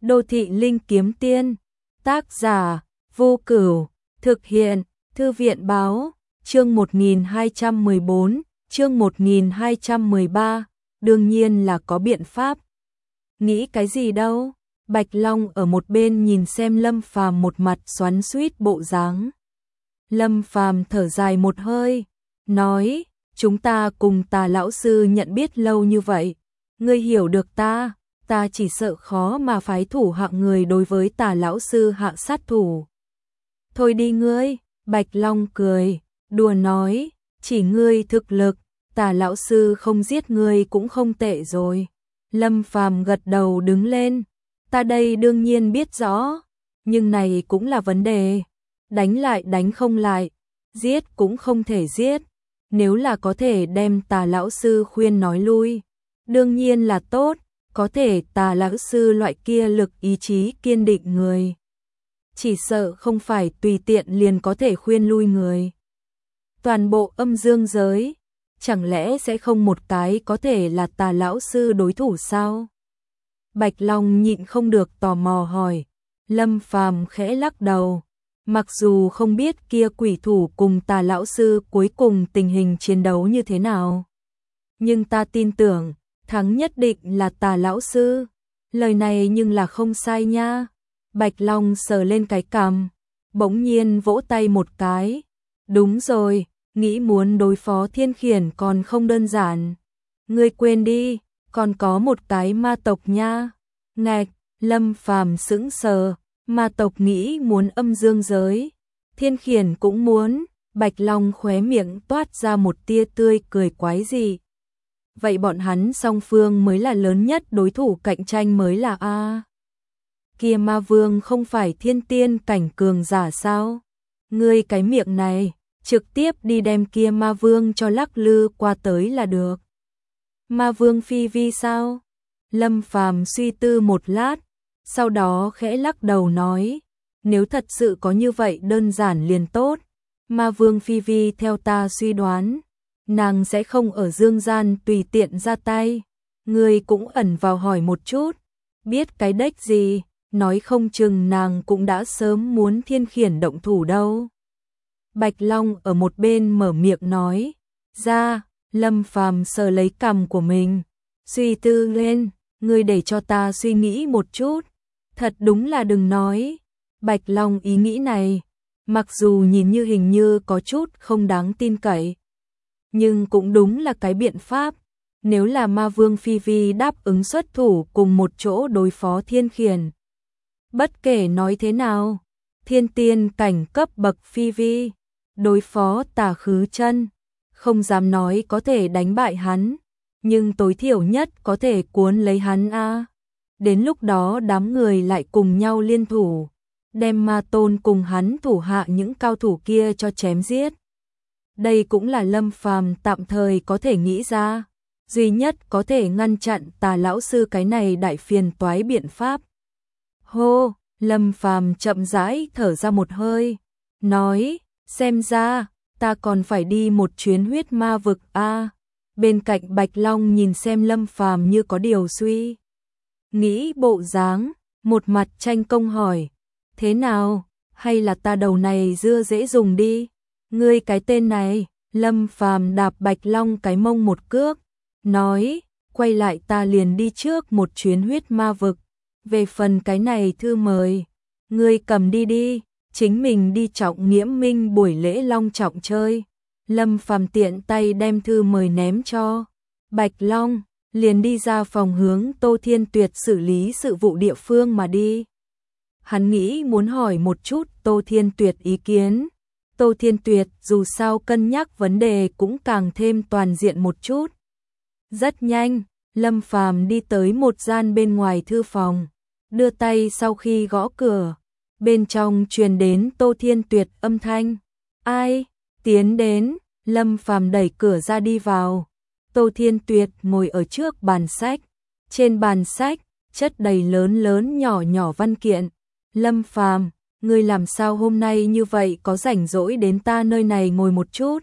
Đô thị linh kiếm tiên, tác giả, Vô Cửu, thực hiện, Thư viện báo, chương 1214, chương 1213, đương nhiên là có biện pháp. Nghĩ cái gì đâu, Bạch Long ở một bên nhìn xem Lâm Phàm một mặt xoắn xuýt bộ dáng. Lâm Phàm thở dài một hơi, nói, chúng ta cùng Tà lão sư nhận biết lâu như vậy, ngươi hiểu được ta chỉ sợ khó mà phái thủ hạng người đối với Tà lão sư hạ sát thủ. Thôi đi ngươi, Bạch Long cười, đùa nói, chỉ ngươi thực lực, Tà lão sư không giết ngươi cũng không tệ rồi. Lâm Phàm gật đầu đứng lên, ta đây đương nhiên biết rõ, nhưng này cũng là vấn đề, đánh lại đánh không lại, giết cũng không thể giết, nếu là có thể đem Tà lão sư khuyên nói lui, đương nhiên là tốt, có thể Tà lão sư loại kia lực ý chí kiên định người, chỉ sợ không phải tùy tiện liền có thể khuyên lui người. Toàn bộ âm dương giới, chẳng lẽ sẽ không một cái có thể là Tà lão sư đối thủ sao? Bạch Long nhịn không được tò mò hỏi. Lâm Phàm khẽ lắc đầu, mặc dù không biết kia quỷ thủ cùng Tà lão sư cuối cùng tình hình chiến đấu như thế nào, nhưng ta tin tưởng thắng nhất định là Tà lão sư. Lời này nhưng là không sai nha. Bạch Long sờ lên cái cằm, bỗng nhiên vỗ tay một cái. Đúng rồi, nghĩ muốn đối phó Thiên Khiển còn không đơn giản. Ngươi quên đi, còn có một cái ma tộc nha. Ngạch, Lâm Phàm sững sờ, ma tộc nghĩ muốn âm dương giới, Thiên Khiển cũng muốn. Bạch Long khóe miệng toát ra một tia tươi cười quái dị. Vậy bọn hắn song phương mới là lớn nhất đối thủ cạnh tranh mới là a. Kia ma vương không phải thiên tiên cảnh cường giả sao? Ngươi cái miệng này, trực tiếp đi đem kia ma vương cho lắc lư qua tới là được. Ma vương phi vi sao? Lâm Phàm suy tư một lát, sau đó khẽ lắc đầu nói, nếu thật sự có như vậy đơn giản liền tốt. Ma vương phi vi theo ta suy đoán, nàng sẽ không ở dương gian tùy tiện ra tay. Ngươi cũng ẩn vào hỏi một chút, biết cái đếch gì, nói không chừng nàng cũng đã sớm muốn Thiên Khiển động thủ đâu. Bạch Long ở một bên mở miệng nói ra. Lâm Phàm sờ lấy cằm của mình, suy tư lên, ngươi để cho ta suy nghĩ một chút. Thật đúng là đừng nói, Bạch Long ý nghĩ này, mặc dù nhìn như hình như có chút không đáng tin cậy, nhưng cũng đúng là cái biện pháp. Nếu là ma vương phi vi đáp ứng xuất thủ cùng một chỗ đối phó Thiên Khiển, bất kể nói thế nào, thiên tiên cảnh cấp bậc phi vi, đối phó Tà Khứ Chân, không dám nói có thể đánh bại hắn, nhưng tối thiểu nhất có thể cuốn lấy hắn a. Đến lúc đó đám người lại cùng nhau liên thủ, đem ma tôn cùng hắn thủ hạ những cao thủ kia cho chém giết. Đây cũng là Lâm Phàm tạm thời có thể nghĩ ra, duy nhất có thể ngăn chặn Tà lão sư cái này đại phiền toái biện pháp. Hô, Lâm Phàm chậm rãi thở ra một hơi, nói, xem ra ta còn phải đi một chuyến huyết ma vực a. Bên cạnh Bạch Long nhìn xem Lâm Phàm như có điều suy nghĩ bộ dáng, một mặt tranh công hỏi, thế nào, hay là ta đầu này dưa dễ dùng đi. Ngươi cái tên này. Lâm Phàm đạp Bạch Long cái mông một cước, nói, quay lại ta liền đi trước một chuyến huyết ma vực. Về phần cái này thư mời, ngươi cầm đi đi, chính mình đi trọng nghiễm minh buổi lễ long trọng chơi. Lâm Phàm tiện tay đem thư mời ném cho Bạch Long, liền đi ra phòng hướng Tô Thiên Tuyệt xử lý sự vụ địa phương mà đi. Hắn nghĩ muốn hỏi một chút Tô Thiên Tuyệt ý kiến. Tô Thiên Tuyệt dù sao cân nhắc vấn đề cũng càng thêm toàn diện một chút. Rất nhanh, Lâm Phàm đi tới một gian bên ngoài thư phòng, đưa tay sau khi gõ cửa, bên trong truyền đến Tô Thiên Tuyệt âm thanh. Ai? Tiến đến. Lâm Phàm đẩy cửa ra đi vào. Tô Thiên Tuyệt ngồi ở trước bàn sách, trên bàn sách chất đầy lớn lớn nhỏ nhỏ văn kiện. Lâm Phàm, ngươi làm sao hôm nay như vậy có rảnh rỗi đến ta nơi này ngồi một chút?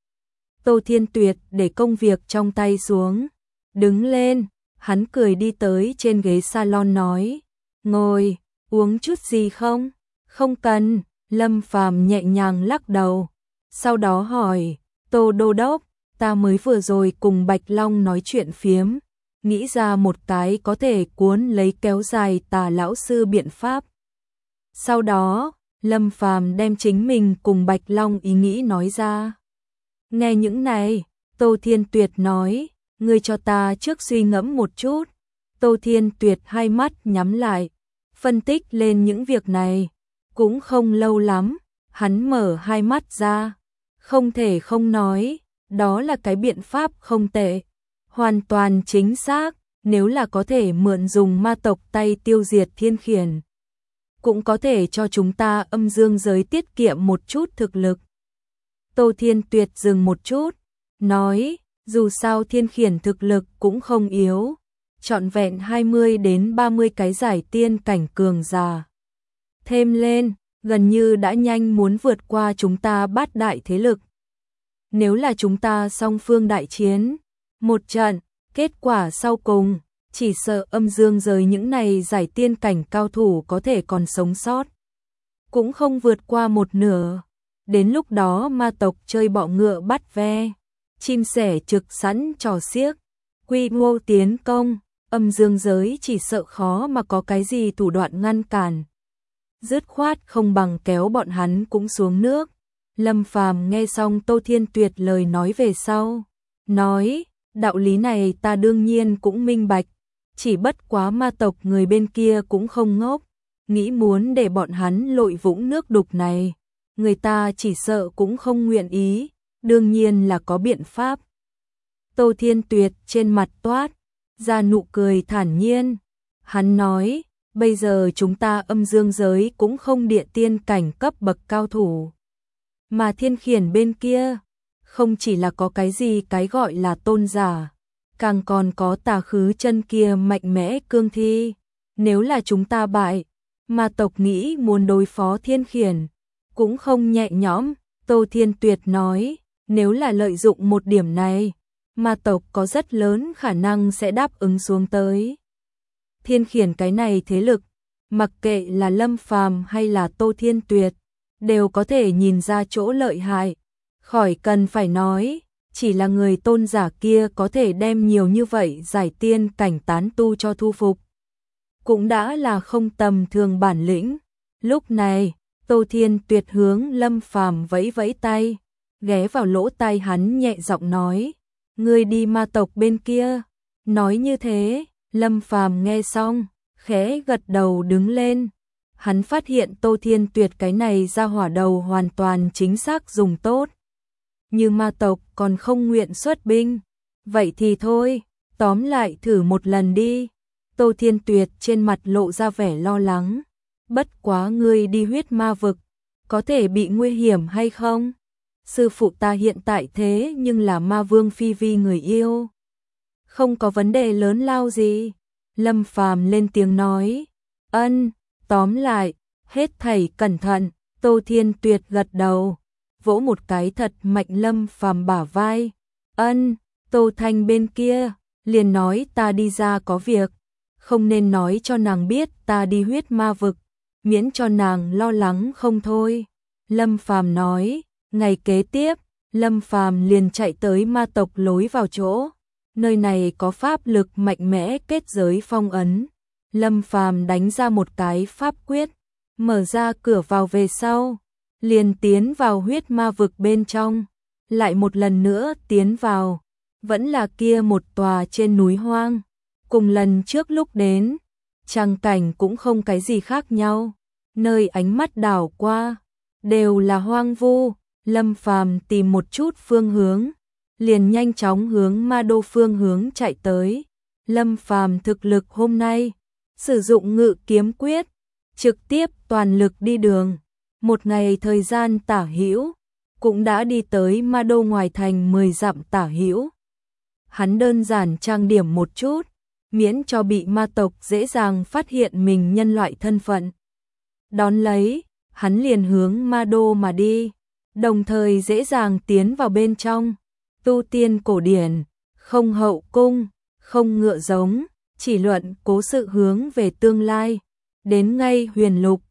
Tô Thiên Tuyệt để công việc trong tay xuống, đứng lên, hắn cười đi tới trên ghế salon nói, ngồi, uống chút gì không? Không cần, Lâm Phàm nhẹ nhàng lắc đầu. Sau đó hỏi, Tô Đô Đốc, ta mới vừa rồi cùng Bạch Long nói chuyện phiếm, nghĩ ra một cái có thể cuốn lấy kéo dài Tà lão sư biện pháp. Sau đó, Lâm Phàm đem chính mình cùng Bạch Long ý nghĩ nói ra. Nghe những này, Tô Thiên Tuyệt nói, ngươi cho ta trước suy ngẫm một chút. Tô Thiên Tuyệt hai mắt nhắm lại, phân tích lên những việc này. Cũng không lâu lắm, hắn mở hai mắt ra. Không thể không nói, đó là cái biện pháp không tệ. Hoàn toàn chính xác, nếu là có thể mượn dùng ma tộc tay tiêu diệt Thiên Khiển. Cũng có thể cho chúng ta âm dương giới tiết kiệm một chút thực lực. Tô Thiên Tuyệt dừng một chút, nói, dù sao Thiên Khiển thực lực cũng không yếu, trọn vẹn 20 đến 30 cái giải tiên cảnh cường giả. Thêm lên, gần như đã nhanh muốn vượt qua chúng ta bát đại thế lực. Nếu là chúng ta song phương đại chiến, một trận, kết quả sau cùng, chỉ sợ âm dương giới những này giải tiên cảnh cao thủ có thể còn sống sót. Cũng không vượt qua một nửa. Đến lúc đó ma tộc chơi bọ ngựa bắt ve, chim sẻ trực sẵn trò xiếc, quy mô tiến công, âm dương giới chỉ sợ khó mà có cái gì thủ đoạn ngăn cản. Dứt khoát không bằng kéo bọn hắn cũng xuống nước. Lâm Phàm nghe xong Tô Thiên Tuyệt lời nói về sau, nói, đạo lý này ta đương nhiên cũng minh bạch, chỉ bất quá ma tộc người bên kia cũng không ngốc, nghĩ muốn để bọn hắn lội vũng nước đục này, người ta chỉ sợ cũng không nguyện ý, đương nhiên là có biện pháp. Tô Thiên Tuyệt trên mặt toát ra nụ cười thản nhiên, hắn nói, bây giờ chúng ta âm dương giới cũng không địa tiên cảnh cấp bậc cao thủ. Mà Thiên Khiển bên kia, không chỉ là có cái gì cái gọi là tôn giả, càng còn có tà khứ chân kia mạnh mẽ cương thi. Nếu là chúng ta bại, ma tộc nghĩ muốn đối phó Thiên Khiển, cũng không nhẹ nhõm. Tô Thiên Tuyệt nói, nếu là lợi dụng một điểm này, ma tộc có rất lớn khả năng sẽ đáp ứng xuống tới. Thiên Khiển cái này thế lực, mặc kệ là Lâm Phàm hay là Tô Thiên Tuyệt, đều có thể nhìn ra chỗ lợi hại. Khỏi cần phải nói, chỉ là người tôn giả kia có thể đem nhiều như vậy giải tiên cảnh tán tu cho thu phục, cũng đã là không tầm thường bản lĩnh. Lúc này, Tô Thiên Tuyệt hướng Lâm Phàm vẫy vẫy tay, ghé vào lỗ tai hắn nhẹ giọng nói, ngươi đi ma tộc bên kia. Nói như thế, Lâm Phàm nghe xong, khẽ gật đầu đứng lên. Hắn phát hiện Tô Thiên Tuyệt cái này ra hỏa đầu hoàn toàn chính xác dùng tốt. Như ma tộc còn không nguyện xuất binh, vậy thì thôi, tóm lại thử một lần đi. Tô Thiên Tuyệt trên mặt lộ ra vẻ lo lắng. Bất quá ngươi đi huyết ma vực, có thể bị nguy hiểm hay không? Sư phụ ta hiện tại thế nhưng là ma vương Phi Vi người yêu. Không có vấn đề lớn lao gì. Lâm Phàm lên tiếng nói. Ân, tóm lại, hết thảy cẩn thận. Tô Thiên Tuyệt gật đầu, vỗ một cái thật mạnh Lâm Phàm bả vai. Ân, Tô Thanh bên kia, liền nói ta đi ra có việc, không nên nói cho nàng biết ta đi huyết ma vực, miễn cho nàng lo lắng không thôi. Lâm Phàm nói, ngày kế tiếp, Lâm Phàm liền chạy tới ma tộc lối vào chỗ. Nơi này có pháp lực mạnh mẽ kết giới phong ấn. Lâm Phàm đánh ra một cái pháp quyết, mở ra cửa vào về sau, liền tiến vào huyết ma vực bên trong, lại một lần nữa tiến vào, vẫn là kia một tòa trên núi hoang, cùng lần trước lúc đến, tràng cảnh cũng không cái gì khác nhau, nơi ánh mắt đảo qua, đều là hoang vu. Lâm Phàm tìm một chút phương hướng, liền nhanh chóng hướng ma đô phương hướng chạy tới. Lâm Phàm thực lực hôm nay, sử dụng ngự kiếm quyết, trực tiếp toàn lực đi đường, một ngày thời gian tả hữu, cũng đã đi tới ma đô ngoài thành 10 dặm tả hữu. Hắn đơn giản trang điểm một chút, miễn cho bị ma tộc dễ dàng phát hiện mình nhân loại thân phận. Đón lấy, hắn liền hướng ma đô mà đi, đồng thời dễ dàng tiến vào bên trong. Tu tiên cổ điển, không hậu cung, không ngựa giống, chỉ luận cố sự hướng về tương lai. đến ngay Huyền Lục,